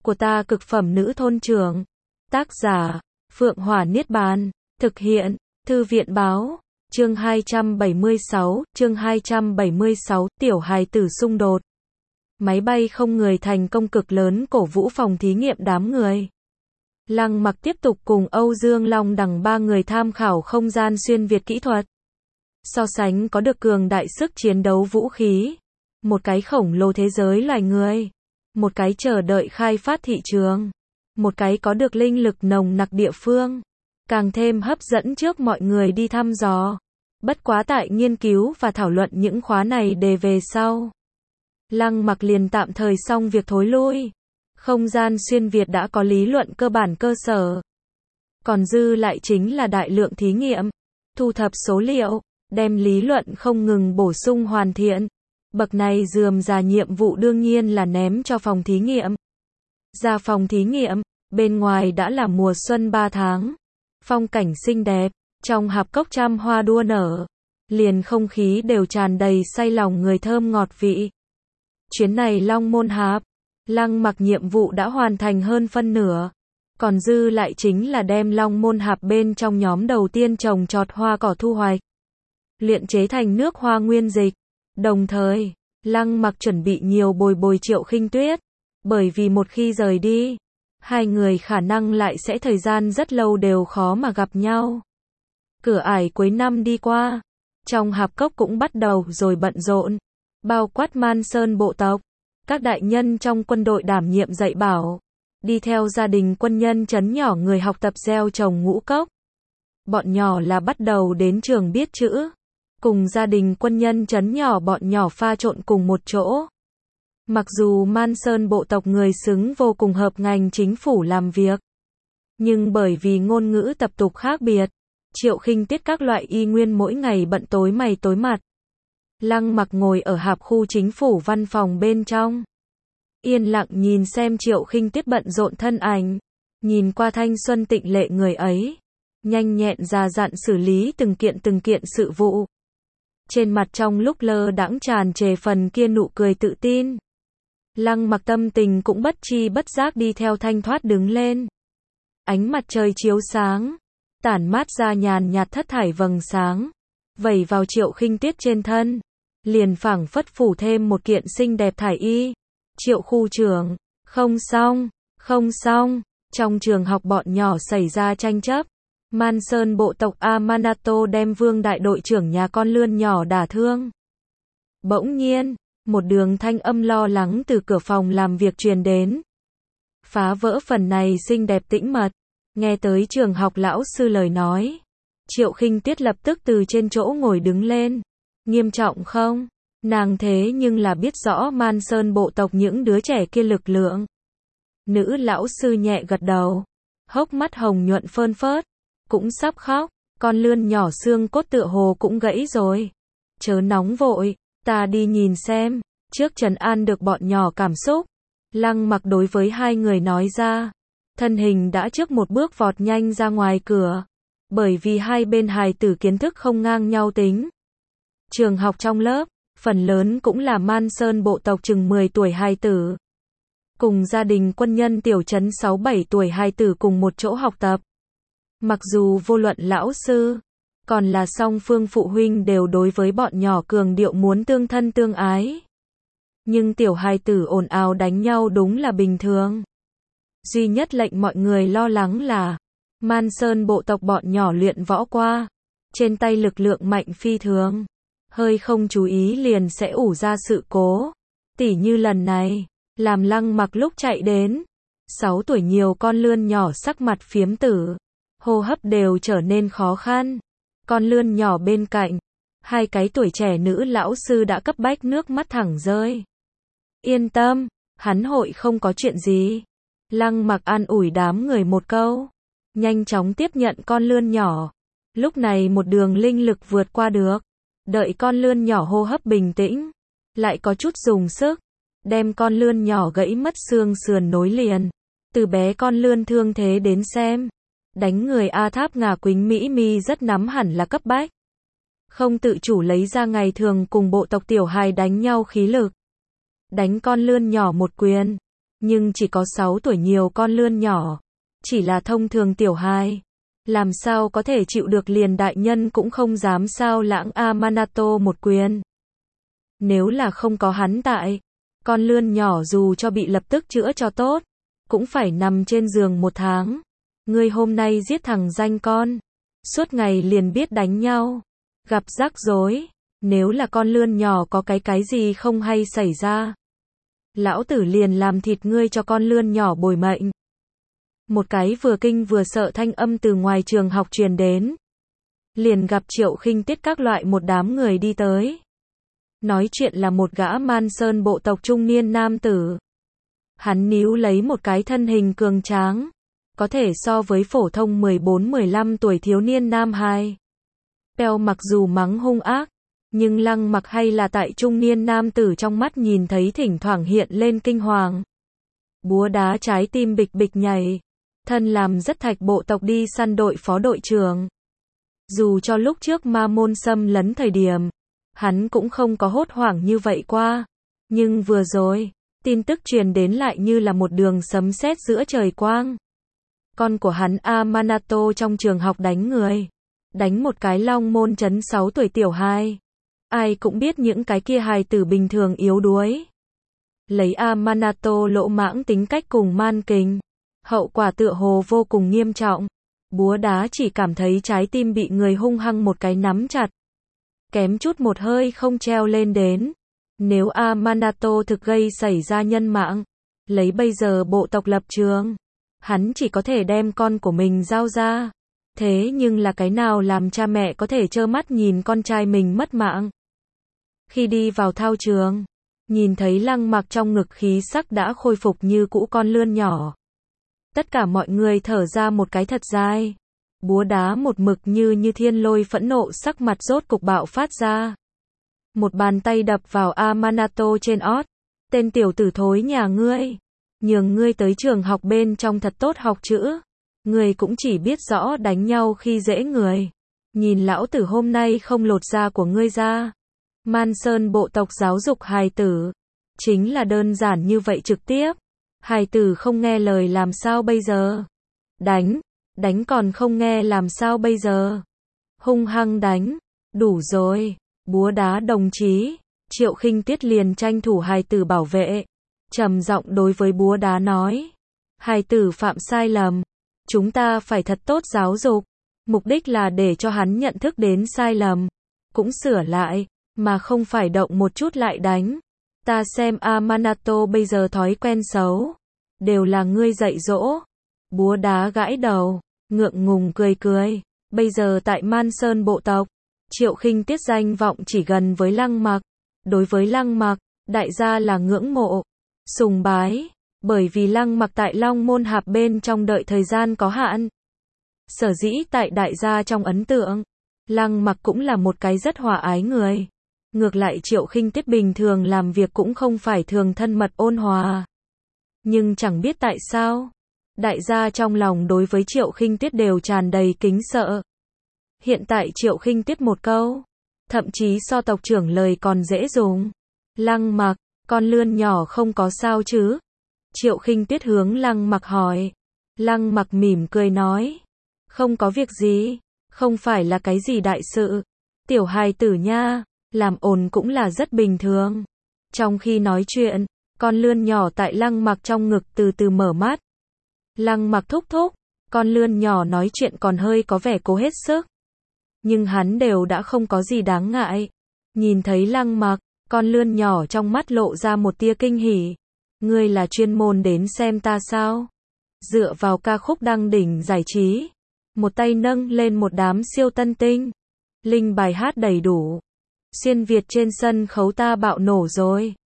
của ta cực phẩm nữ thôn trưởng. Tác giả, Phượng Hỏa Niết Bàn. Thực hiện, Thư viện Báo. Chương 276, tiểu hài tử xung đột. Máy bay không người thành công cực lớn cổ vũ phòng thí nghiệm đám người. Lăng Mặc tiếp tục cùng Âu Dương Long Đằng ba người tham khảo không gian xuyên việt kỹ thuật. So sánh có được cường đại sức chiến đấu vũ khí. Một cái khổng lồ thế giới loài người. Một cái chờ đợi khai phát thị trường. Một cái có được linh lực nồng nặc địa phương. Càng thêm hấp dẫn trước mọi người đi thăm dò. Bất quá tại nghiên cứu và thảo luận những khóa này để về sau. Lăng Mặc liền tạm thời xong việc thối lui. Không gian xuyên việt đã có lý luận cơ bản cơ sở. Còn dư lại chính là đại lượng thí nghiệm. Thu thập số liệu. Đem lý luận không ngừng bổ sung hoàn thiện. Bậc này rườm rà nhiệm vụ đương nhiên là ném cho phòng thí nghiệm. Ra phòng thí nghiệm, bên ngoài đã là mùa xuân 3 tháng. Phong cảnh xinh đẹp, trong hạp cốc trăm hoa đua nở. Liền không khí đều tràn đầy say lòng người thơm ngọt vị. Chuyến này Long Môn Hạp, Lăng Mặc nhiệm vụ đã hoàn thành hơn phân nửa. Còn dư lại chính là đem Long Môn Hạp bên trong nhóm đầu tiên trồng trọt hoa cỏ thu hoạch. Luyện chế thành nước hoa nguyên dịch. Đồng thời, Lăng Mặc chuẩn bị nhiều bồi Triệu Khinh Tuyết. Bởi vì một khi rời đi, hai người khả năng lại sẽ thời gian rất lâu đều khó mà gặp nhau. Cửa ải cuối năm đi qua, trong hạp cốc cũng bắt đầu rồi bận rộn. Bao quát Man Sơn bộ tộc, các đại nhân trong quân đội đảm nhiệm dạy bảo. Đi theo gia đình quân nhân trấn nhỏ người học tập gieo trồng ngũ cốc. Bọn nhỏ là bắt đầu đến trường biết chữ. Cùng gia đình quân nhân trấn nhỏ bọn nhỏ pha trộn cùng một chỗ. Mặc dù Man Sơn bộ tộc người xứng vô cùng hợp ngành chính phủ làm việc. Nhưng bởi vì ngôn ngữ tập tục khác biệt, Triệu Khinh Tuyết các loại y nguyên mỗi ngày bận tối mày tối mặt. Lăng Mặc ngồi ở hạp khu chính phủ văn phòng bên trong. Yên lặng nhìn xem Triệu Khinh Tuyết bận rộn thân ảnh. Nhìn qua thanh xuân tịnh lệ người ấy. Nhanh nhẹn già dặn xử lý từng kiện sự vụ. Trên mặt trong lúc lơ đãng tràn trề phần kia nụ cười tự tin. Lăng Mặc tâm tình cũng bất chi bất giác đi theo thanh thoát đứng lên. Ánh mặt trời chiếu sáng, tản mát ra nhàn nhạt thất thải vầng sáng, vẩy vào Triệu Khinh Tuyết trên thân, liền phảng phất phủ thêm một kiện xinh đẹp thải y. Triệu khu trưởng, không xong, trong trường học bọn nhỏ xảy ra tranh chấp. Man Sơn bộ tộc Amanato đem Vương đại đội trưởng nhà con lươn nhỏ đả thương. Bỗng nhiên, một đường thanh âm lo lắng từ cửa phòng làm việc truyền đến. Phá vỡ phần này xinh đẹp tĩnh mật, nghe tới trường học lão sư lời nói. Triệu Khinh Tuyết lập tức từ trên chỗ ngồi đứng lên. Nghiêm trọng không? Nàng thế nhưng là biết rõ Man Sơn bộ tộc những đứa trẻ kia lực lượng. Nữ lão sư nhẹ gật đầu, hốc mắt hồng nhuận phơn phớt, cũng sắp khóc, con lươn nhỏ xương cốt tựa hồ cũng gãy rồi. Chớ nóng vội, ta đi nhìn xem, trước trấn an được bọn nhỏ cảm xúc. Lăng Mặc đối với hai người nói ra, thân hình đã trước một bước vọt nhanh ra ngoài cửa. Bởi vì hai bên hài tử kiến thức không ngang nhau tính. Trường học trong lớp, phần lớn cũng là Man Sơn bộ tộc chừng 10 tuổi hài tử. Cùng gia đình quân nhân tiểu trấn 6-7 tuổi hài tử cùng một chỗ học tập. Mặc dù vô luận lão sư, còn là song phương phụ huynh đều đối với bọn nhỏ cường điệu muốn tương thân tương ái. Nhưng tiểu hài tử ồn ào đánh nhau đúng là bình thường. Duy nhất lệnh mọi người lo lắng là Man Sơn bộ tộc bọn nhỏ luyện võ qua, trên tay lực lượng mạnh phi thường, hơi không chú ý liền sẽ ủ ra sự cố. Tỉ như lần này, làm Lăng Mặc lúc chạy đến, 6 tuổi nhiều con lươn nhỏ sắc mặt phiếm tử, hô hấp đều trở nên khó khăn. Con lươn nhỏ bên cạnh, hai cái tuổi trẻ nữ lão sư đã cấp bách nước mắt thẳng rơi. Yên tâm, hắn hội không có chuyện gì. Lăng Mặc an ủi đám người một câu, nhanh chóng tiếp nhận con lươn nhỏ. Lúc này một đường linh lực vượt qua được, đợi con lươn nhỏ hô hấp bình tĩnh, lại có chút dùng sức, đem con lươn nhỏ gãy mất xương sườn nối liền. Từ bé con lươn thương thế đến xem, đánh người A Tháp Ngà Quýnh Mỹ Mi rất nắm hẳn là cấp bách. Không tự chủ lấy ra ngày thường cùng bộ tộc tiểu hài đánh nhau khí lực. Đánh con lươn nhỏ một quyền, nhưng chỉ có 6 tuổi nhiều con lươn nhỏ. Chỉ là thông thường tiểu hài. Làm sao có thể chịu được, liền đại nhân cũng không dám sao lãng Amanato một quyền. Nếu là không có hắn tại, con lươn nhỏ dù cho bị lập tức chữa cho tốt, cũng phải nằm trên giường 1 tháng. Ngươi hôm nay giết thằng danh con, suốt ngày liền biết đánh nhau, gặp rắc rối, nếu là con lươn nhỏ có cái gì không hay xảy ra, lão tử liền làm thịt ngươi cho con lươn nhỏ bồi mệnh. Một cái vừa kinh vừa sợ thanh âm từ ngoài trường học truyền đến. Liền gặp Triệu Khinh Tiết các loại một đám người đi tới. Nói chuyện là một gã Man Sơn bộ tộc trung niên nam tử. Hắn níu lấy một cái thân hình cường tráng, có thể so với phổ thông 14-15 tuổi thiếu niên nam hài. Peo mặc dù mắng hung ác, nhưng Lăng Mặc hay là tại trung niên nam tử trong mắt nhìn thấy thỉnh thoảng hiện lên kinh hoàng. Búa đá trái tim bịch bịch nhảy. Thân làm rất thạch bộ tộc đi săn đội phó đội trưởng. Dù cho lúc trước ma môn xâm lấn thời điểm, hắn cũng không có hốt hoảng như vậy qua. Nhưng vừa rồi, tin tức truyền đến lại như là một đường sấm sét giữa trời quang. Con của hắn Amanato trong trường học đánh người. Đánh một cái long môn trấn 6 tuổi tiểu hài. Ai cũng biết những cái kia hài tử bình thường yếu đuối. Lấy Amanato lỗ mãng tính cách cùng man kình. Hậu quả tựa hồ vô cùng nghiêm trọng. Búa đá chỉ cảm thấy trái tim bị người hung hăng một cái nắm chặt. Kém chút một hơi không treo lên đến. Nếu Amanato thực gây xảy ra nhân mạng, lấy bây giờ bộ tộc lập trường, hắn chỉ có thể đem con của mình giao ra. Thế nhưng là cái nào làm cha mẹ có thể trơ mắt nhìn con trai mình mất mạng. Khi đi vào thao trường, nhìn thấy Lăng Mặc trong ngực khí sắc đã khôi phục như cũ con lươn nhỏ. Tất cả mọi người thở ra một cái thật dài. Búa đá một mực như thiên lôi phẫn nộ sắc mặt rốt cục bạo phát ra. Một bàn tay đập vào Amanato trên ót. Tên tiểu tử thối nhà ngươi. Nhường ngươi tới trường học bên trong thật tốt học chữ. Ngươi cũng chỉ biết rõ đánh nhau khi dễ người. Nhìn lão tử hôm nay không lột da của ngươi ra. Man Sơn bộ tộc giáo dục hài tử. Chính là đơn giản như vậy trực tiếp. Hài tử không nghe lời làm sao bây giờ? Đánh còn không nghe làm sao bây giờ? Hung hăng đánh, đủ rồi, búa đá đồng chí. Triệu Khinh Tiết liền tranh thủ hài tử bảo vệ, trầm giọng đối với búa đá nói. Hài tử phạm sai lầm, chúng ta phải thật tốt giáo dục, mục đích là để cho hắn nhận thức đến sai lầm, cũng sửa lại, mà không phải động một chút lại đánh. Ta xem Amanato bây giờ thói quen xấu, đều là ngươi dạy dỗ. Búa đá gãi đầu, ngượng ngùng cười. Bây giờ tại Man Sơn bộ tộc, Triệu Khinh Tiết danh vọng chỉ gần với Lăng Mặc. Đối với Lăng Mặc, đại gia là ngưỡng mộ, sùng bái, bởi vì Lăng Mặc tại Long Môn Hạp bên trong đợi thời gian có hạn. Sở dĩ tại đại gia trong ấn tượng, Lăng Mặc cũng là một cái rất hòa ái người. Ngược lại Triệu Khinh Tiết bình thường làm việc cũng không phải thường thân mật ôn hòa. Nhưng chẳng biết tại sao, đại gia trong lòng đối với Triệu Khinh Tiết đều tràn đầy kính sợ. Hiện tại Triệu Khinh Tiết một câu, thậm chí so tộc trưởng lời còn dễ dùng. Lăng Mặc, con lươn nhỏ không có sao chứ? Triệu Khinh Tiết hướng Lăng Mặc hỏi. Lăng Mặc mỉm cười nói. Không có việc gì, không phải là cái gì đại sự. Tiểu hài tử nha, làm ồn cũng là rất bình thường. Trong khi nói chuyện, con lươn nhỏ tại Lăng Mặc trong ngực từ từ mở mắt. Lăng Mặc thúc thúc, con lươn nhỏ nói chuyện còn hơi có vẻ cố hết sức. Nhưng hắn đều đã không có gì đáng ngại. Nhìn thấy Lăng Mặc, con lươn nhỏ trong mắt lộ ra một tia kinh hỉ. Ngươi là chuyên môn đến xem ta sao? Dựa vào ca khúc đăng đỉnh giải trí. Một tay nâng lên một đám siêu tân tinh. Linh bài hát đầy đủ. Xuyên Việt trên sân khấu ta bạo nổ rồi.